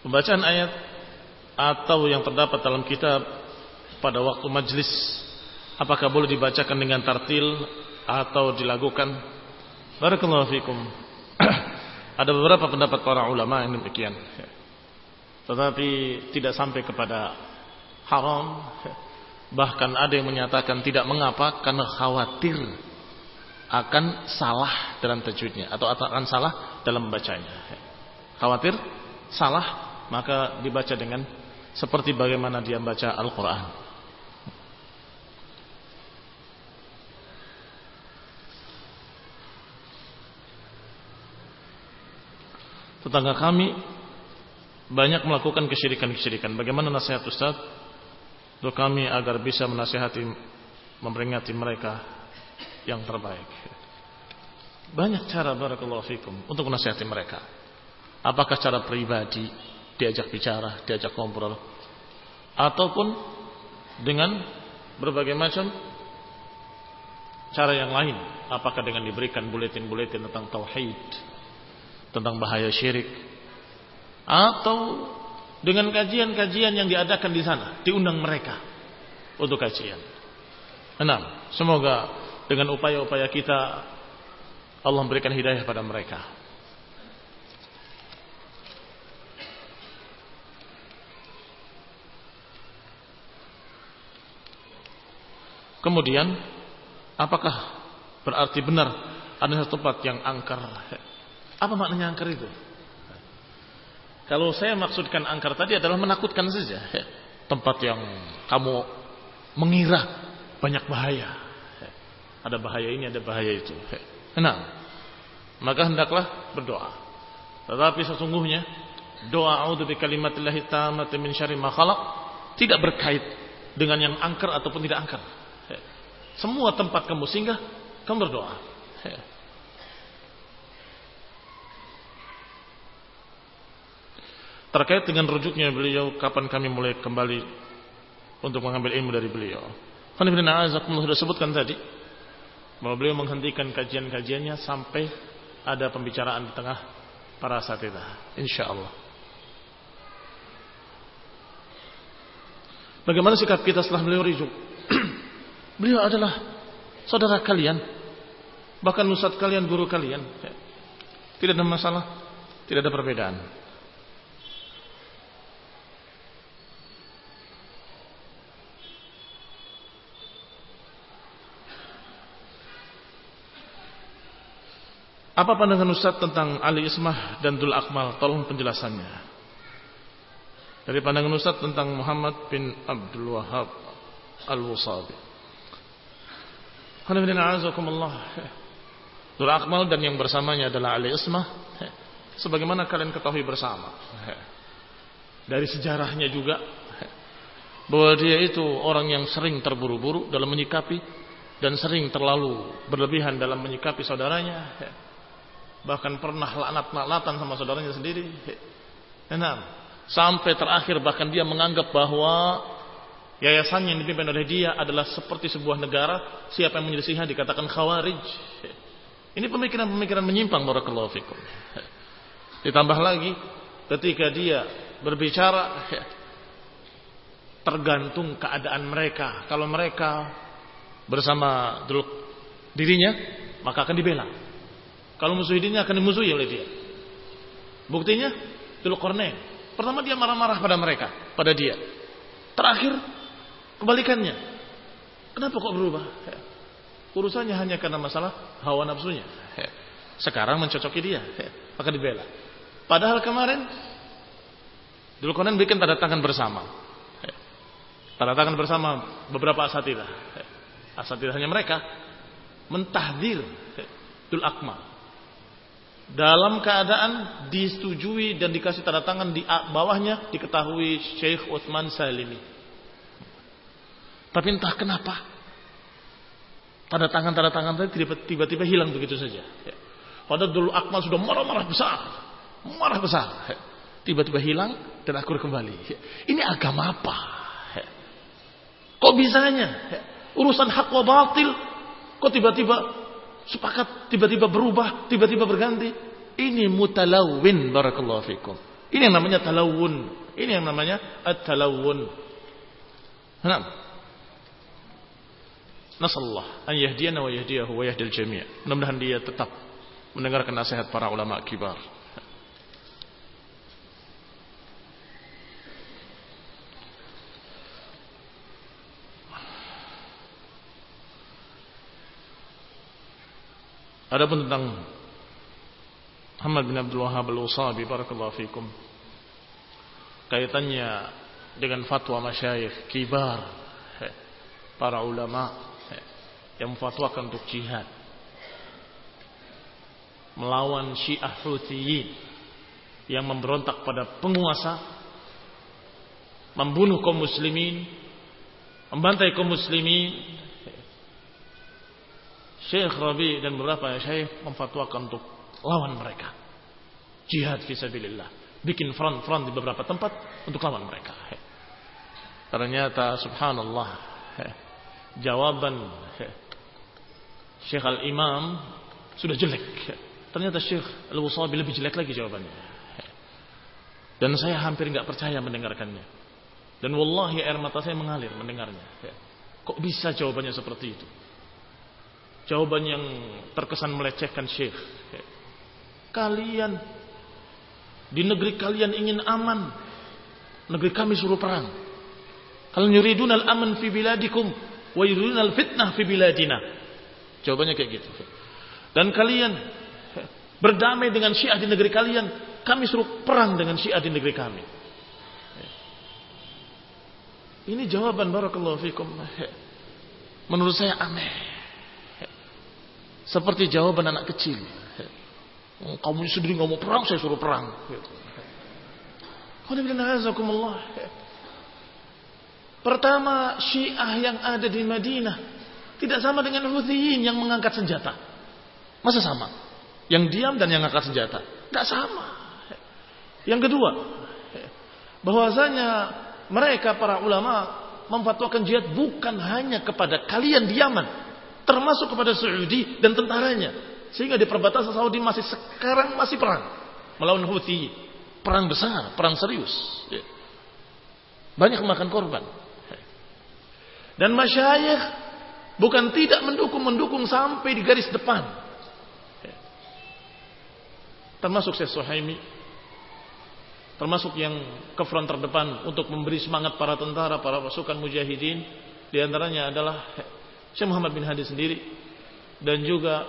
Pembacaan ayat atau yang terdapat dalam kitab pada waktu majlis, apakah boleh dibacakan dengan tartil atau dilakukan? Barakallahu fikum. Ada beberapa pendapat para ulama yang demikian, tetapi tidak sampai kepada haram. Bahkan ada yang menyatakan tidak mengapa karena khawatir akan salah dalam tajwidnya atau akan salah dalam membacanya. Khawatir salah, maka dibaca dengan seperti bagaimana dia baca Al-Quran. Tetangga kami banyak melakukan kesyirikan-kesyirikan. Bagaimana nasihat Ustaz untuk kami agar bisa menasihati, memperingati mereka yang terbaik? Banyak cara, barakallahu fikum, untuk menasihati mereka. Apakah cara pribadi, diajak bicara, diajak ngobrol, ataupun dengan berbagai macam cara yang lain? Apakah dengan diberikan buletin-buletin tentang tauhid, tentang bahaya syirik, atau dengan kajian-kajian yang diadakan di sana, diundang mereka untuk kajian. Semoga dengan upaya-upaya kita Allah memberikan hidayah pada mereka. Kemudian, apakah berarti benar ada satu tempat yang angker? Apa maknanya angker itu? Kalau saya maksudkan angker tadi adalah menakutkan saja. Tempat yang kamu mengira banyak bahaya. Ada bahaya ini, ada bahaya itu. Maka hendaklah berdoa. Tetapi sesungguhnya doa a'udzu bikalimatillahi tammati min syarri ma khalaq tidak berkait dengan yang angker ataupun tidak angker. Semua tempat kamu singgah, kamu berdoa. Terkait dengan rujuknya beliau, kapan kami mulai kembali untuk mengambil ilmu dari beliau? Sudah sebutkan tadi bahwa beliau menghentikan kajian-kajiannya sampai ada pembicaraan di tengah para asatidzah, insyaallah. Bagaimana sikap kita setelah beliau rujuk? Beliau adalah saudara kalian, bahkan ustadz kalian, guru kalian. Tidak ada masalah, tidak ada perbedaan. Apa pandangan Ustaz tentang Ali Ismah dan Dul Akmal? Tolong penjelasannya. Dari pandangan Ustaz tentang Muhammad bin Abdul Wahab Al-Wusabi. Dul Akmal dan yang bersamanya adalah Ali Ismah. Sebagaimana kalian ketahui bersama. Dari sejarahnya juga, bahwa dia itu orang yang sering terburu-buru dalam menyikapi dan sering terlalu berlebihan dalam menyikapi saudaranya. Bahkan pernah laknat-laknatan sama saudaranya sendiri. Sampai terakhir bahkan dia menganggap bahwa yayasan yang dipimpin oleh dia adalah seperti sebuah negara. Siapa yang menyelisihinya dikatakan khawarij. Ini pemikiran-pemikiran menyimpang, barakallahu fikum. Ditambah lagi ketika dia berbicara, tergantung keadaan mereka. Kalau mereka bersama dirinya, maka akan dibela. Kalau musuh dirinya akan dimusuhi oleh dia. Buktinya Dzulqarnain. Pertama dia marah-marah pada mereka, pada dia. Terakhir kebalikannya. Kenapa kok berubah? Urusannya hanya karena masalah hawa nafsunya. Sekarang mencocoki dia, maka dibela. Padahal kemarin Dzulqarnain bikin tanda tangan bersama. Tanda tangan bersama beberapa asatidzah. Asatidahnya mereka mentahdir Dul Akmal. Dalam keadaan disetujui dan dikasih tanda tangan, di bawahnya diketahui Syekh Utsman Salimi. Tapi entah kenapa tanda tangan tadi tiba-tiba hilang begitu saja. Padahal Dul Akmal sudah marah besar, tiba-tiba hilang dan akur kembali. Ini agama apa? Kok bisanya urusan hak wa batil kok tiba-tiba sepakat, tiba-tiba berubah, tiba-tiba berganti? Ini mutalawin, barakallahu fikum. Ini yang namanya talawun. Ini yang namanya at-talawun. Nah, nasallahu an yahdiyana wa yahdiyahu wa yahdil jami'. Mudah-mudahan dia tetap mendengarkan nasihat para ulama kibar. Adapun tentang Muhammad bin Abdul Wahhab al-Usabi, barakallahu fikum, kaitannya dengan fatwa masyayikh kibar, para ulama yang memfatwakan untuk jihad melawan Syiah Huthiyin yang memberontak pada penguasa, membunuh kaum muslimin, membantai kaum muslimin. Syekh Rabi dan beberapa syekh memfatwakan untuk lawan mereka, jihad fisabilillah, bikin front di beberapa tempat untuk lawan mereka. Ternyata subhanallah, jawaban Syekh Al-Imam sudah jelek. Ternyata Syekh Al-Usabi lebih jelek lagi jawabannya. Dan saya hampir enggak percaya mendengarkannya. Dan wallahi air mata saya mengalir mendengarnya. Kok bisa jawabannya seperti itu? Jawaban yang terkesan melecehkan Syekh. Kalian di negeri kalian ingin aman, negeri kami suruh perang. Kalian yuridunal aman fi biladikum wa yuridunal fitnah fi biladina. Jawabannya kayak gitu. Dan kalian berdamai dengan Syiah di negeri kalian, kami suruh perang dengan Syiah di negeri kami. Ini jawaban barakallahu fikum menurut saya aneh. Seperti jawaban anak kecil. Kamu sendiri nggak mau perang, saya suruh perang. Pertama, Syiah yang ada di Madinah tidak sama dengan Huthiyin yang mengangkat senjata. Masa sama? Yang diam dan yang angkat senjata. Tidak sama. Yang kedua, bahwasanya mereka para ulama memfatwakan jihad bukan hanya kepada kalian di Yaman, termasuk kepada Saudi dan tentaranya. Sehingga di perbatasan Saudi sekarang masih perang melawan Houthi. Perang besar, perang serius. Banyak memakan korban. Dan masyayikh bukan tidak mendukung sampai di garis depan. Termasuk Syekh Suhaimi, termasuk yang ke front terdepan untuk memberi semangat para tentara, para pasukan mujahidin. Di antaranya adalah Syekh Muhammad bin Hadi sendiri, dan juga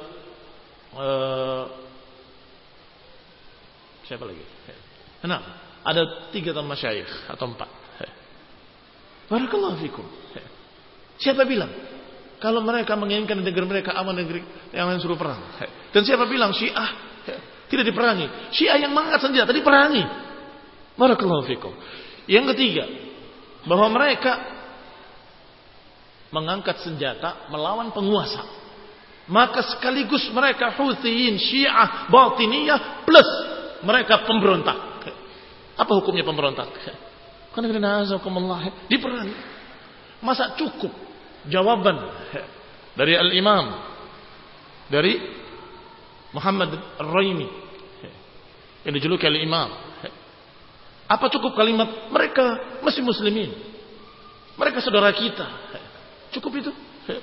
siapa lagi? Nah, ada 3 masyayikh atau 4. Barakallahu fikum. Siapa bilang kalau mereka menginginkan negeri mereka aman, negeri yang lain suruh perang? Dan siapa bilang Syiah tidak diperangi? Syiah yang mengangkat senjata diperangi. Barakallahu fikum. Yang ketiga, bahwa mereka mengangkat senjata melawan penguasa, maka sekaligus mereka Huthiyin, Syiah, Batiniyah, plus mereka pemberontak. Apa hukumnya pemberontak? Diperangi. Masa cukup jawaban dari Al-Imam, dari Muhammad Ar-Raimi yang dijuluki Al-Imam? Apa cukup kalimat mereka masih muslimin, mereka saudara kita? Cukup itu?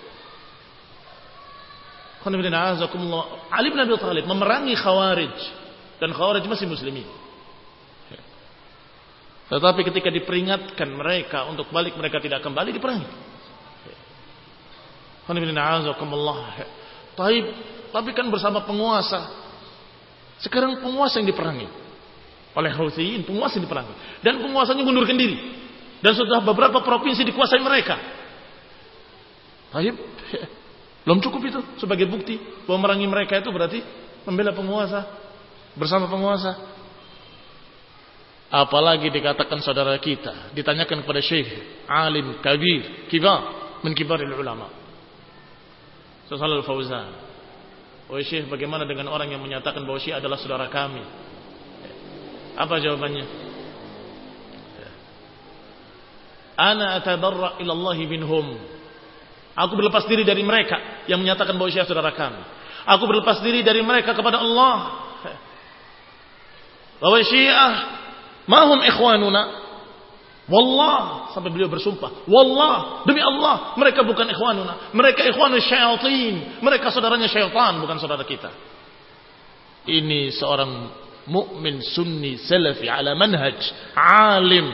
Ali bin Abi Thalib memerangi Khawarij, dan Khawarij masih muslimin. Tetapi ketika diperingatkan mereka untuk balik, mereka tidak kembali, diperangi. Tapi kan bersama penguasa. Sekarang penguasa yang diperangi oleh Houthi, penguasa yang diperangi, dan penguasanya mundurkan diri, dan sudah beberapa provinsi dikuasai mereka. Belum cukup itu sebagai bukti bahwa memerangi mereka itu berarti membela penguasa, bersama penguasa. Apalagi dikatakan saudara kita, ditanyakan kepada syekh alim kabir, kibar min kibaril ulama, Syekh Shalal Fauzan, "Wahai syekh, bagaimana dengan orang yang menyatakan bahwa Syiah adalah saudara kami?" Apa jawabannya? Ana atabarra ila Allah minhum. Aku berlepas diri dari mereka yang menyatakan bahwa Syiah saudara kami. Aku berlepas diri dari mereka kepada Allah. Bahwa Syiah Mahum ikhwanuna. Wallah, sampai beliau bersumpah, wallah, demi Allah, mereka bukan ikhwanuna, mereka ikhwanus syayatin, mereka saudaranya syaitan, bukan saudara kita. Ini seorang mukmin sunni salafi ala manhaj alim.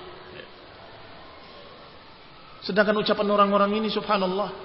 Sedangkan ucapan orang-orang ini subhanallah,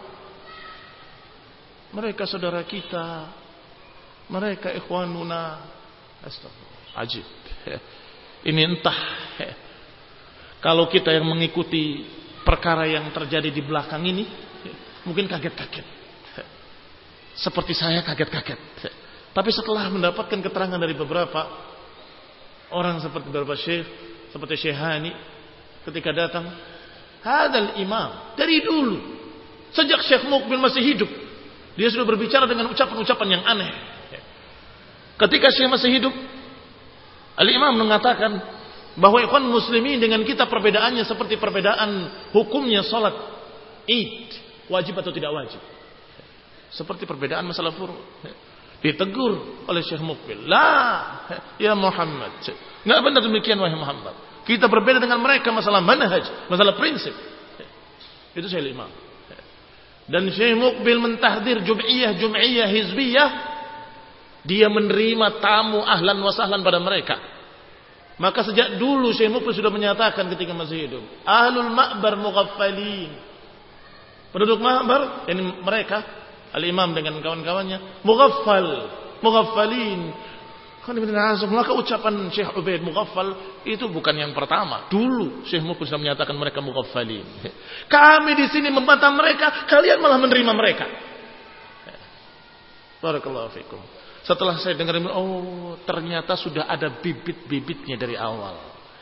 mereka saudara kita, mereka ikhwanuna. Astagfirullah, ajib. Ini entah kalau kita yang mengikuti perkara yang terjadi di belakang ini, mungkin kaget-kaget. Seperti saya kaget-kaget. Tapi setelah mendapatkan keterangan dari beberapa orang seperti beberapa syekh, seperti Syekh Hani, ketika datang, hadal imam, dari dulu, sejak Syekh Muqbil masih hidup, dia sudah berbicara dengan ucapan-ucapan yang aneh. Ketika Syekh masih hidup, Al-Imam mengatakan bahwa ikhwan muslimin dengan kita perbedaannya seperti perbedaan hukumnya salat Id, wajib atau tidak wajib. Seperti perbedaan masalah furu'. Ditegur oleh Syekh Muqbil, "La, ya Muhammad. Enggak benar demikian wahai Muhammad. Kita berbeda dengan mereka masalah manhaj, masalah prinsip." Itu Syekh Imam. Dan Syekh Muqbil mentahdir jum'iyah hizbiyah. Dia menerima tamu ahlan wa sahlan pada mereka. Maka sejak dulu Syekh Muqbil sudah menyatakan ketika masih hidup, ahlul ma'bar mughaffalin. Penduduk ma'bar, ini mereka, Al-Imam dengan kawan-kawannya, mughaffalin. Maka ucapan Syekh Ubaid mughaffal itu bukan yang pertama. Dulu Syekh Muqbil sudah menyatakan mereka mughaffalin. Kami di sini membantah mereka, kalian malah menerima mereka. Barakallahu fikum. Setelah saya dengar, oh ternyata sudah ada bibit-bibitnya dari awal.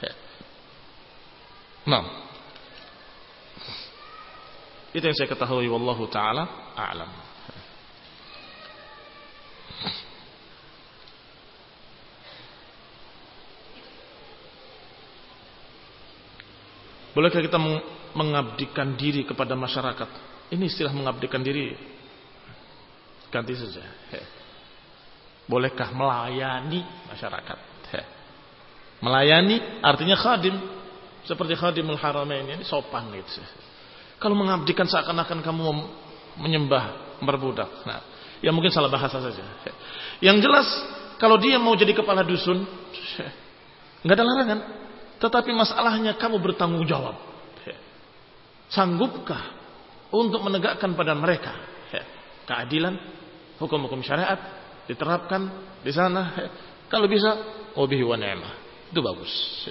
Nah, itu yang saya ketahui. Wallahu ta'ala a'lam. Bolehkah kita mengabdikan diri kepada masyarakat? Ini istilah mengabdikan diri, ganti saja. Bolehkah melayani masyarakat? Melayani artinya khadim, seperti khadimul haramain, ini sopan gitu. Kalau mengabdikan seakan-akan kamu menyembah, memperbudak. Nah, ya mungkin salah bahasa saja. Yang jelas kalau dia mau jadi kepala dusun, enggak ada larangan. Tetapi masalahnya kamu bertanggung jawab. Sanggupkah untuk menegakkan pada mereka keadilan, hukum-hukum syariat diterapkan di sana? Kalau bisa, wabihi wa ni'mah. Itu bagus.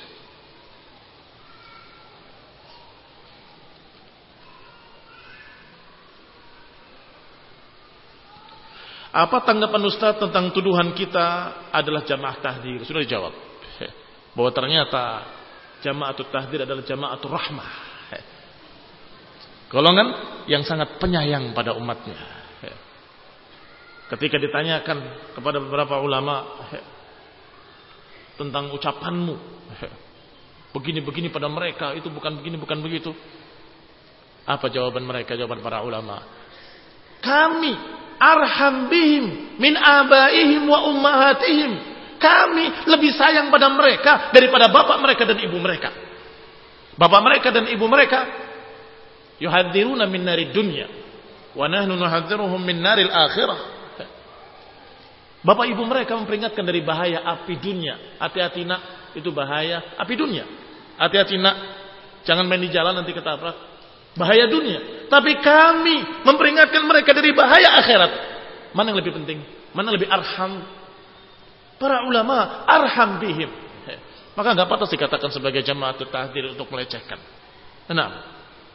Apa tanggapan Ustaz tentang tuduhan kita adalah jamaah tahdir? Sudah dijawab. Bahwa ternyata jamaatul tahdir adalah jamaatul rahmah. Golongan yang sangat penyayang pada umatnya. Ketika ditanyakan kepada beberapa ulama tentang ucapanmu, begini-begini pada mereka, itu bukan begini, bukan begitu. Apa jawaban mereka, jawaban para ulama? Kami arham bihim min abaihim wa ummahatihim. Kami lebih sayang pada mereka daripada bapak mereka dan ibu mereka. Bapak mereka dan ibu mereka yuhadziruna min narid dunya wa nahnu nuhadziruhum min naril akhirah. Bapak ibu mereka memperingatkan dari bahaya api dunia. Hati-hati nak, itu bahaya api dunia. Hati-hati nak, jangan main di jalan nanti ketabrak. Bahaya dunia. Tapi kami memperingatkan mereka dari bahaya akhirat. Mana yang lebih penting? Mana yang lebih arham? Para ulama arham bihim. Maka enggak patut dikatakan sebagai jamaatul tahdir untuk melecehkan. Nah,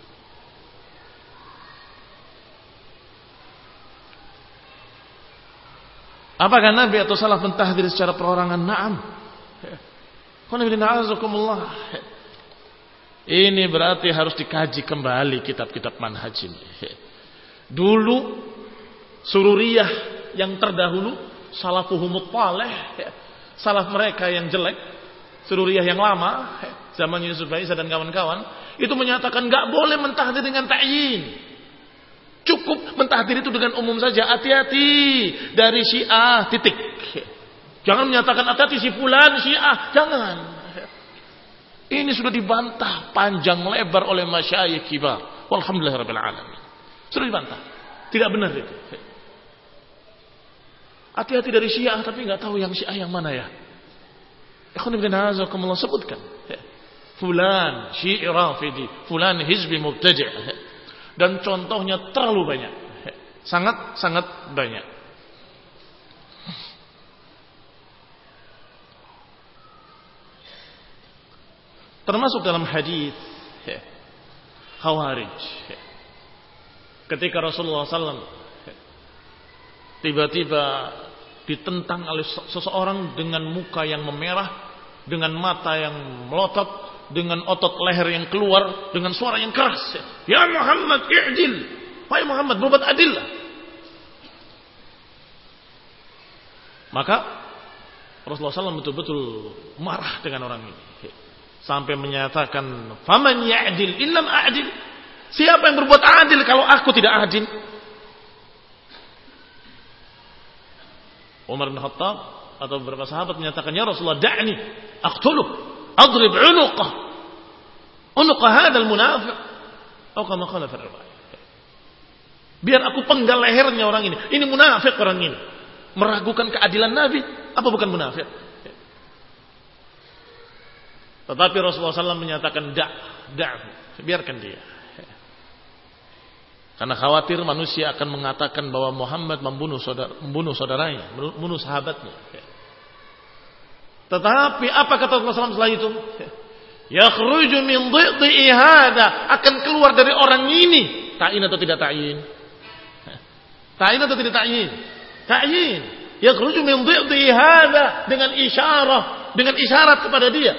apakah Nabi atau salaf mentahdir secara perorangan? Naam. Ini berarti harus dikaji kembali kitab-kitab manhaj ini. Dulu sururiyah yang terdahulu, salafuhumut taleh, salaf mereka yang jelek, sururiyah yang lama, zaman Yusuf Isa dan kawan-kawan, itu menyatakan enggak boleh mentahdir dengan ta'yin. Cukup mentahdir itu dengan umum saja. Hati-hati dari Syiah, titik. Jangan menyatakan hati-hati si fulan Syiah, jangan. Ini sudah dibantah panjang lebar oleh masyayikh kibar. Walhamdulillahirabbil alamin. Sudah dibantah. Tidak benar itu. Hati-hati dari Syiah tapi enggak tahu yang Syiah yang mana ya. Ikhwan fillah azakumullah, sebutkan. Fulan Syi'i Rafidi, fulan hizbi mubtadi'. Dan contohnya terlalu banyak. Sangat banyak. Termasuk dalam hadis Khawarij. Ketika Rasulullah SAW tiba-tiba ditentang oleh seseorang dengan muka yang memerah, dengan mata yang melotot, dengan otot leher yang keluar, dengan suara yang keras. Ya Muhammad, i'dil. Wahai Muhammad, berbuat adillah. Maka Rasulullah SAW betul-betul marah dengan orang ini. Sampai menyatakan, faman ya'dil illam a'dil. Siapa yang berbuat adil kalau aku tidak adil? Umar bin Khattab atau beberapa sahabat menyatakan, ya Rasulullah, da'ni aqtuluh, adrib unuqah, unuqah hadzal munafiq. Atau kama qala fi riwayah. Biar aku penggal lehernya orang ini. Ini munafik orang ini. Meragukan keadilan Nabi, apa bukan munafik? Tetapi Rasulullah SAW menyatakan biarkan dia. Karena khawatir manusia akan mengatakan bahwa Muhammad membunuh saudaranya, membunuh sahabatnya. Tetapi apa kata Rasulullah SAW setelah itu? Yakhruju min dhi'i hada, akan keluar dari orang ini. Ta'yin atau tidak ta'yin? Ta'yin atau tidak ta'yin? Ta'yin. Yakhruju min dhi'i hada, dengan isyarat kepada dia.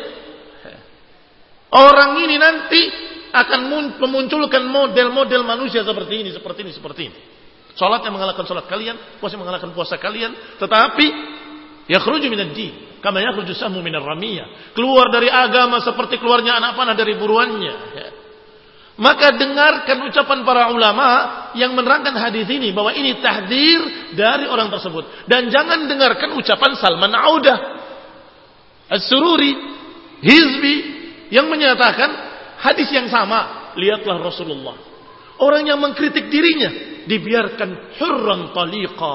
Orang ini nanti akan memunculkan model-model manusia seperti ini. Salatnya mengalahkan salat kalian, puasa mengalahkan puasa kalian, tetapi yakhruju minad din kama yakhruju sahmu minar ramiyah. Keluar dari agama seperti keluarnya anak panah dari buruannya. Maka dengarkan ucapan para ulama yang menerangkan hadis ini bahwa ini tahdzir dari orang tersebut, dan jangan dengarkan ucapan Salman Audah As-Sururi Hizbi yang menyatakan hadis yang sama. Lihatlah Rasulullah, orang yang mengkritik dirinya dibiarkan hurran taliqa,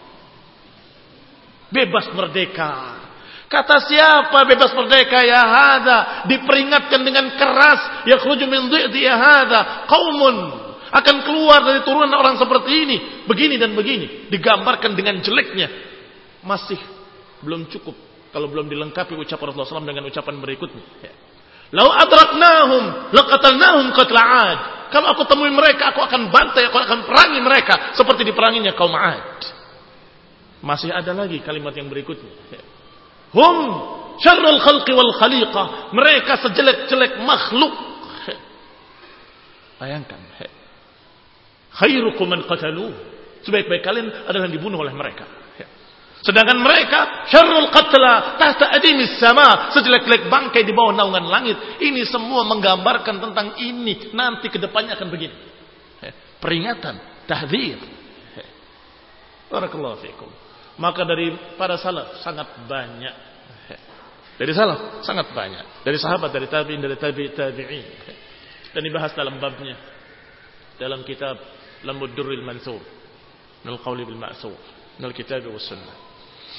bebas merdeka. Kata siapa bebas merdeka? Ya hada, diperingatkan dengan keras, yakhruju min dhi'i ya hada qaumun, akan keluar dari turunan orang seperti ini, begini dan begini, digambarkan dengan jeleknya. Masih belum cukup kalau belum dilengkapi ucapan Rasulullah SAW dengan ucapan berikutnya. Lau adraknahum laqatalnahum qatla 'ad. Kalau aku temui mereka, aku akan bantai, aku akan perangi mereka seperti diperanginya kaum 'Ad. Masih ada lagi kalimat yang berikutnya. Hum syarrul khalqi wal khaliqah. Mereka sejelek-jelek makhluk. Bayangkan. Khairukum man qataluh. Sebaik-baik kalian adalah yang dibunuh oleh mereka. Sedangkan mereka syarrul qatla tahta adimis sama, sejelek-jelek bangkai di bawah naungan langit. Ini semua menggambarkan tentang ini, nanti kedepannya akan begini. Peringatan, tahdzir. Barakallahu fikum. Maka dari para salaf sangat banyak. Dari salaf sangat banyak. Dari sahabat, dari tabi'in, dari tabi'in. Dan dibahas dalam babnya dalam kitab Lamud Durril Mansur minal Qawli bil Ma'sur minal Kitab was Sunnah.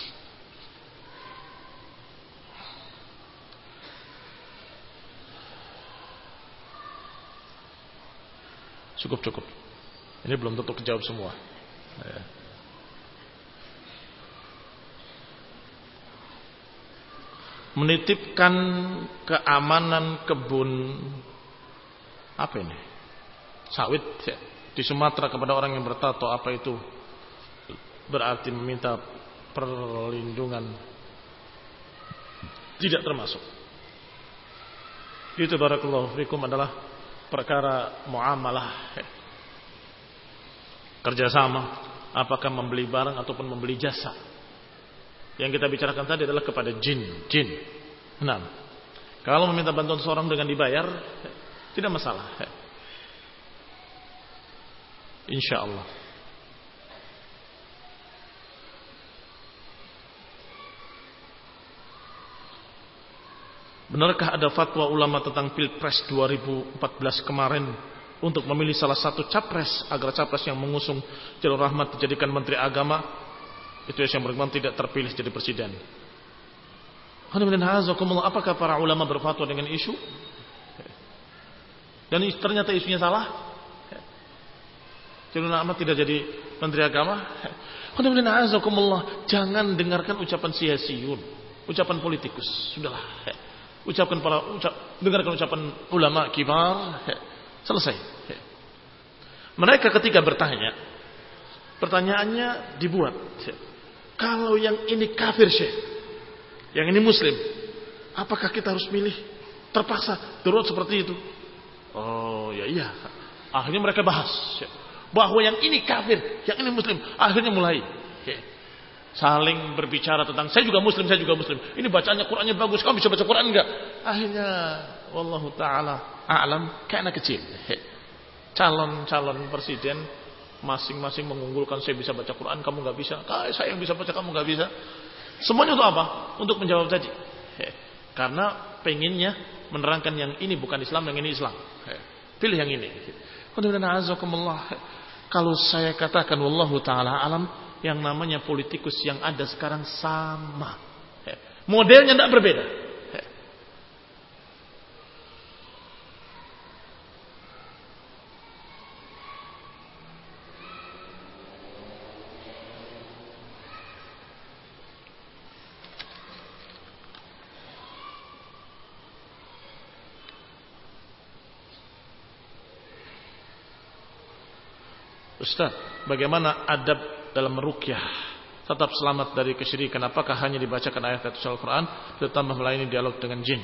Cukup. Ini belum tentu kejawab semua. Menitipkan keamanan kebun apa ini? Sawit di Sumatera kepada orang yang bertato, apa itu berarti meminta perlindungan? Tidak termasuk. Itu barakallahu fikum adalah perkara muamalah, kerjasama, apakah membeli barang ataupun membeli jasa. Yang kita bicarakan tadi adalah kepada jin. Nah, kalau meminta bantuan seorang dengan dibayar, tidak masalah. Insya Allah. Benarkah ada fatwa ulama tentang Pilpres 2014 kemarin untuk memilih salah satu capres agar capres yang mengusung Jalur Rahmat dijadikan menteri agama? Itu yang berkembang tidak terpilih jadi presiden. Apakah para ulama berfatwa dengan isu? Dan ternyata isunya salah. Jalur Rahmat tidak jadi menteri agama. Jangan dengarkan ucapan sia-siun, ucapan politikus. Sudahlah. Dengarkan ucapan ulama kibar. Selesai. Mereka ketika bertanya, pertanyaannya dibuat. Kalau yang ini kafir Syekh, yang ini muslim, apakah kita harus milih? Terpaksa, turut seperti itu. Oh ya iya. Akhirnya mereka bahas bahwa yang ini kafir, yang ini muslim. Akhirnya mulai saling berbicara tentang saya juga muslim. Ini bacaannya Qur'annya bagus, kamu bisa baca Qur'an enggak? Akhirnya wallahu taala a'lam, kayak anak kecil. Calon presiden masing-masing mengunggulkan, saya bisa baca Quran, kamu enggak bisa. Saya yang bisa baca, kamu enggak bisa. Semuanya untuk apa? Untuk menjawab tadi. Karena pengennya menerangkan yang ini bukan Islam, yang ini Islam. Pilih yang ini. Kalau saya katakan wallahu taala alam, yang namanya politikus yang ada sekarang sama. Modelnya tidak berbeda. Ustaz, bagaimana adab dalam meruqyah tetap selamat dari kesyirikan? Apakah hanya dibacakan ayat-ayat Al-Quran ditambah melayani dialog dengan jin?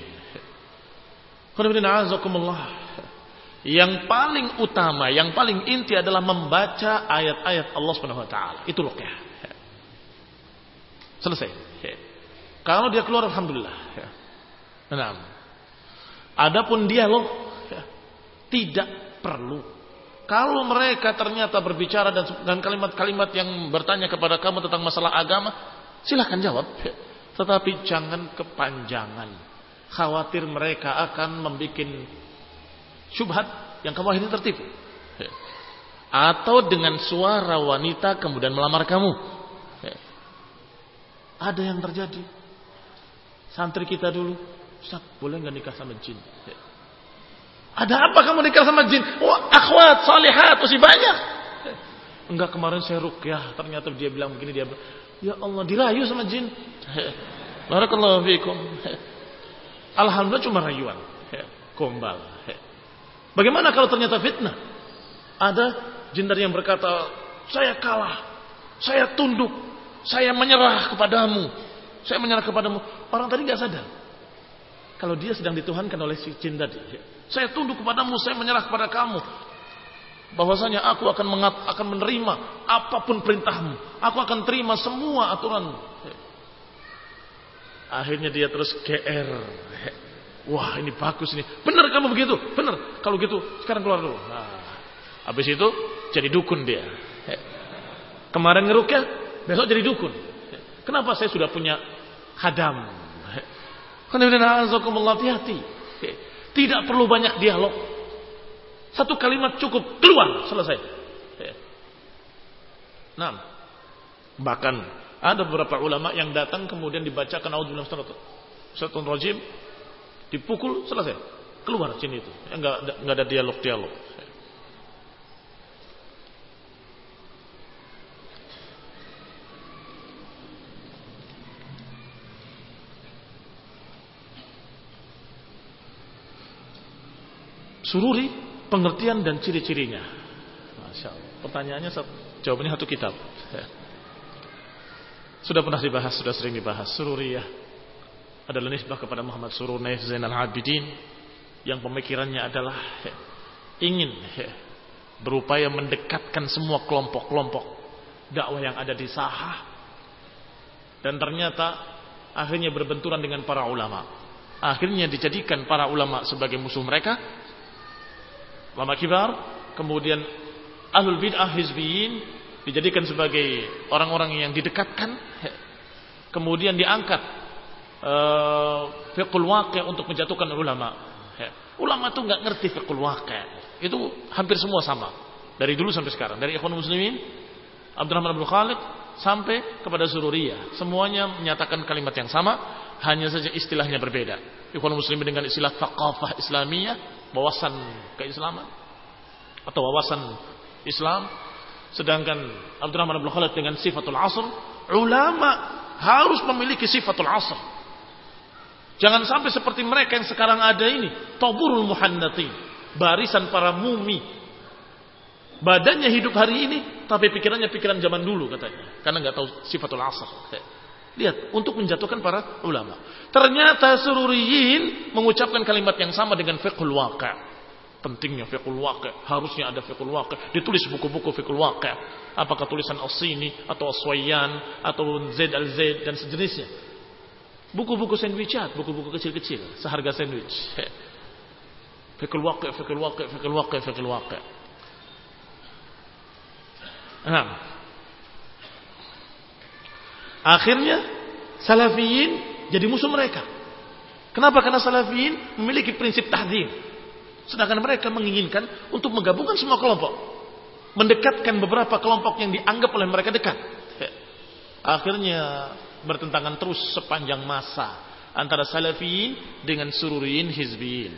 Yang paling utama, yang paling inti adalah membaca ayat-ayat Allah Subhanahu wa taala. Itu ruqyah. Selesai. Kalau dia keluar alhamdulillah. Nah, adapun dialog tidak perlu. Kalau mereka ternyata berbicara dan kalimat-kalimat yang bertanya kepada kamu tentang masalah agama, silahkan jawab. Tetapi jangan kepanjangan. Khawatir mereka akan membuat syubhat yang kamu akhirnya tertipu. Atau dengan suara wanita kemudian melamar kamu. Ada yang terjadi. Santri kita dulu, Ustaz, boleh nggak nikah sama jin? Ada apa kamu nikah sama jin? Wah, akhwat, salihat, masih banyak. Enggak, kemarin saya ruqyah, ternyata dia bilang begini, dia bilang, ya Allah, dirayu sama jin. Barakallahu fiikum. Alhamdulillah cuma rayuan. Gombal. Bagaimana kalau ternyata fitnah? Ada jin tadi yang berkata, saya kalah, saya tunduk, saya menyerah kepadamu, saya menyerah kepadamu. Orang tadi nggak sadar kalau dia sedang dituhankan oleh si jin tadi. Saya tunduk kepadamu, saya menyerah kepada kamu. Bahwasanya aku akan menerima apapun perintahmu. Aku akan terima semua aturanmu. Akhirnya dia terus GR. Wah, ini bagus ini. Benar kamu begitu? Benar. Kalau gitu, sekarang keluar dulu. Nah, habis itu jadi dukun dia. Kemarin ngeruqyah, besok jadi dukun. Kenapa? Saya sudah punya khadam. Hati-hati. Tidak perlu banyak dialog. Satu kalimat cukup, keluar, selesai. Nah, bahkan ada beberapa ulama yang datang kemudian dibacakan a'udzubillahi minasyaitonir rajim, dipukul, selesai, keluar jin itu. Enggak ada dialog. Sururi, pengertian dan ciri-cirinya. Masya Allah. Pertanyaannya, jawabannya satu kitab. Sudah pernah dibahas, sudah sering dibahas. Sururiyah adalah nisbah kepada Muhammad Sururnaif Zainal Abidin, yang pemikirannya adalah ingin berupaya mendekatkan semua kelompok-kelompok dakwah yang ada di sahah, dan ternyata akhirnya berbenturan dengan para ulama. Akhirnya dijadikan para ulama sebagai musuh mereka, ulama kibar, kemudian ahlul bid'ah hizbiyin dijadikan sebagai orang-orang yang didekatkan, kemudian diangkat fiqhul waqi' untuk menjatuhkan ulama. Ulama itu nggak ngerti fiqhul waqi'. Itu hampir semua sama. Dari dulu sampai sekarang. Dari Ikhwanul Muslimin, Abdurrahman bin Khalid sampai kepada Sururiyah. Semuanya menyatakan kalimat yang sama, hanya saja istilahnya berbeda. Ikhwanul Muslimin dengan istilah thaqafah Islamiyah, wawasan keislaman atau wawasan Islam. Sedangkan Abdurrahman bin Khalid dengan sifatul asr. Ulama harus memiliki sifatul asr. Jangan sampai seperti mereka yang sekarang ada ini, taburul muhannatin, barisan para mumi. Badannya hidup hari ini, tapi pikirannya pikiran zaman dulu katanya, karena nggak tahu sifatul asr. Lihat, untuk menjatuhkan para ulama. Ternyata Sururiyin mengucapkan kalimat yang sama dengan fiqhul waqi'. Pentingnya fiqhul waqi', harusnya ada fiqhul waqi'. Ditulis buku-buku fiqhul waqi'. Apakah tulisan As-Sini atau As-Swayyan atau Zaid al-Zaid dan sejenisnya. Buku-buku sandwichat, buku-buku kecil-kecil, seharga sandwich. Fiqhul waqi', fiqhul waqi', fiqhul waqi', fiqhul waqi'. Nah. Akhirnya Salafiyin jadi musuh mereka. Kenapa? Karena Salafiyin memiliki prinsip tahdzir. Sedangkan mereka menginginkan untuk menggabungkan semua kelompok. Mendekatkan beberapa kelompok yang dianggap oleh mereka dekat. Akhirnya bertentangan terus sepanjang masa antara Salafiyin dengan Sururiyin Hizbiyin.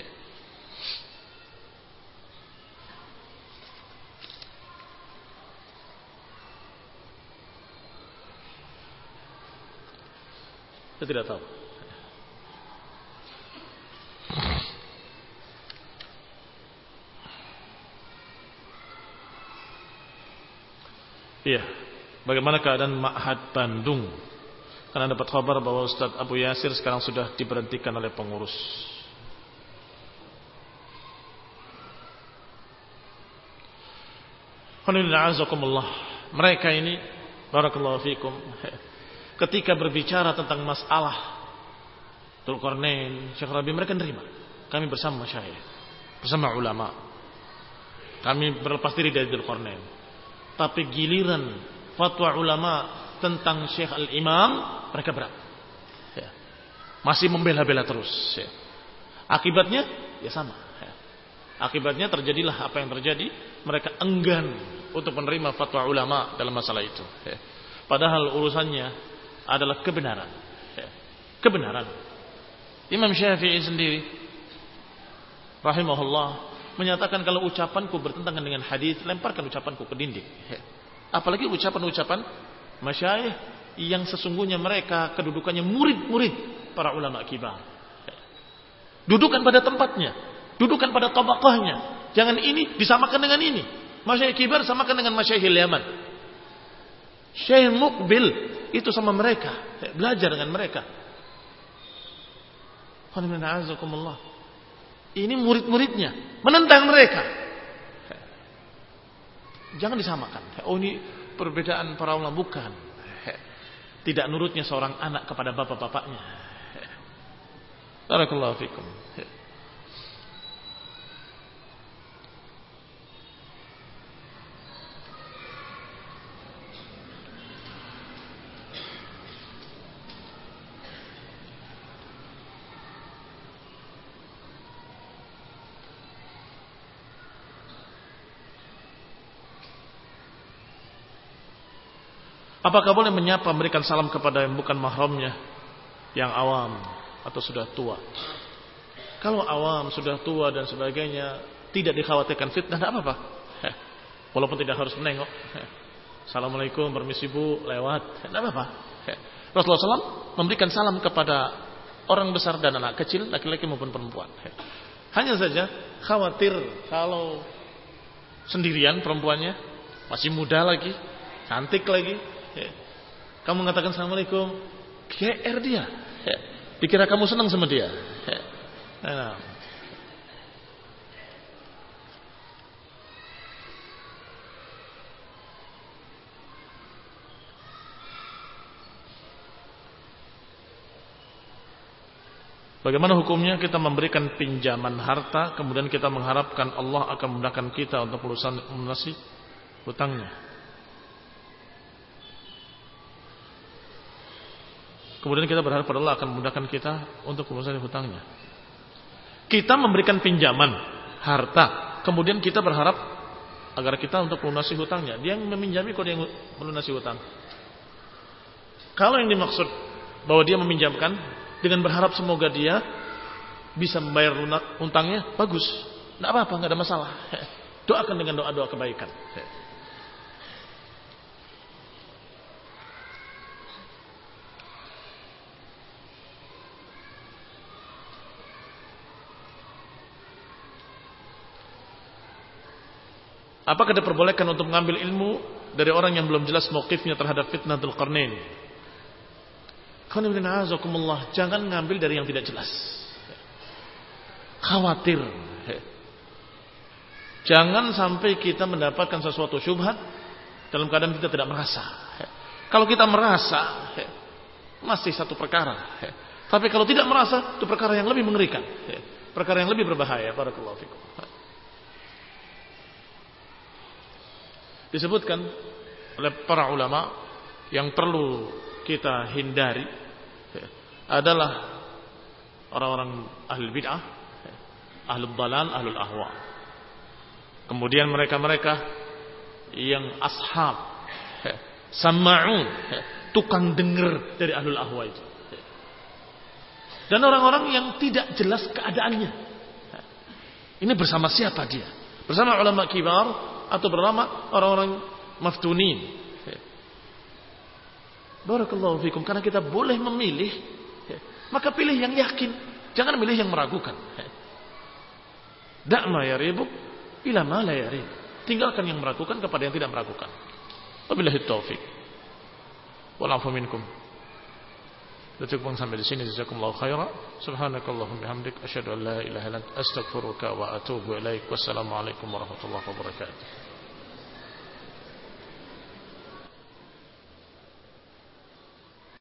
Saya tidak tahu. Iya, bagaimana keadaan Ma'had Bandung? Karena dapat kabar bahwa Ustadz Abu Yasir sekarang sudah diberhentikan oleh pengurus. Mereka ini, barakallahu fikum, ketika berbicara tentang masalah Dzulqarnain, Syekh Rabi, mereka nerima. Kami bersama masyayikh, bersama ulama. Kami berlepas diri dari Dzulqarnain. Tapi giliran fatwa ulama tentang Syekh Al-Imam, mereka berat. Masih membela-bela terus. Akibatnya, ya sama. Akibatnya terjadilah apa yang terjadi. Mereka enggan untuk menerima fatwa ulama dalam masalah itu. Padahal urusannya adalah kebenaran. Kebenaran. Imam Syafi'i sendiri rahimahullah menyatakan kalau ucapanku bertentangan dengan hadis, lemparkan ucapanku ke dinding. Apalagi ucapan-ucapan masyayikh yang sesungguhnya mereka kedudukannya murid-murid para ulama kibar. Dudukan pada tempatnya, dudukan pada tabaqahnya. Jangan ini disamakan dengan ini. Masyayikh kibar samakan dengan masyayikh Yaman. Syekh Muqbil itu sama mereka, belajar dengan mereka. Ini murid-muridnya menentang mereka. Jangan disamakan. Oh, ini perbedaan para ulama, bukan. Tidak nurutnya seorang anak kepada bapak-bapaknya. Barakallahu fikum. Apakah boleh menyapa, memberikan salam kepada yang bukan mahramnya, yang awam atau sudah tua? Kalau awam, sudah tua dan sebagainya, tidak dikhawatirkan fitnah, tidak apa-apa. Walaupun tidak harus menengok. Assalamualaikum, permisi bu, lewat, tidak apa-apa. Rasulullah SAW memberikan salam kepada orang besar dan anak kecil, laki-laki maupun perempuan. Hanya saja khawatir kalau sendirian perempuannya, masih muda lagi, cantik lagi. Kamu mengatakan assalamualaikum, GR dia. Dikira kamu senang sama dia. Nah. Bagaimana hukumnya kita memberikan pinjaman harta, kemudian kita mengharapkan Allah akan memudahkan kita untuk melunasi hutangnya? Kemudian kita berharap pada Allah akan memudahkan kita untuk melunasi hutangnya. Kita memberikan pinjaman harta, kemudian kita berharap agar kita untuk melunasi hutangnya. Dia yang meminjami kok dia yang melunasi hutang. Kalau yang dimaksud bahwa dia meminjamkan dengan berharap semoga dia bisa membayar hutangnya, bagus. Tidak apa-apa, tidak ada masalah. Doakan dengan doa-doa kebaikan. Apakah diperbolehkan untuk mengambil ilmu dari orang yang belum jelas mauqifnya terhadap fitnah Dzulqarnain? Jangan ngambil dari yang tidak jelas. Khawatir. Jangan sampai kita mendapatkan sesuatu syubhat dalam keadaan kita tidak merasa. Kalau kita merasa, masih satu perkara. Tapi kalau tidak merasa, itu perkara yang lebih mengerikan. Perkara yang lebih berbahaya. Barakallahu fikum. Disebutkan oleh para ulama yang perlu kita hindari adalah orang-orang ahlul bid'ah, ahlul dalal, ahlul ahwa. Kemudian mereka-mereka yang ashab, sama'un, tukang dengar dari ahlul ahwa itu. Dan orang-orang yang tidak jelas keadaannya. Ini bersama siapa dia? Bersama ulama kibar atau bersama orang-orang maftunin. Barakallahu fikum. Karena kita boleh memilih, maka pilih yang yakin, jangan pilih yang meragukan. Da'ma yaribuk ila ma la yarib. Tinggalkan yang meragukan kepada yang tidak meragukan. Wabillahi taufiq. Wal 'afwu minkum. Cukup sampai di sini. Jazakumullahu khairan. Subhanakallahumma bihamdik asyhadu an la ilaha illa anta astaghfiruka wa atubu ilaik. Wassalamu alaikum warahmatullahi wabarakatuh.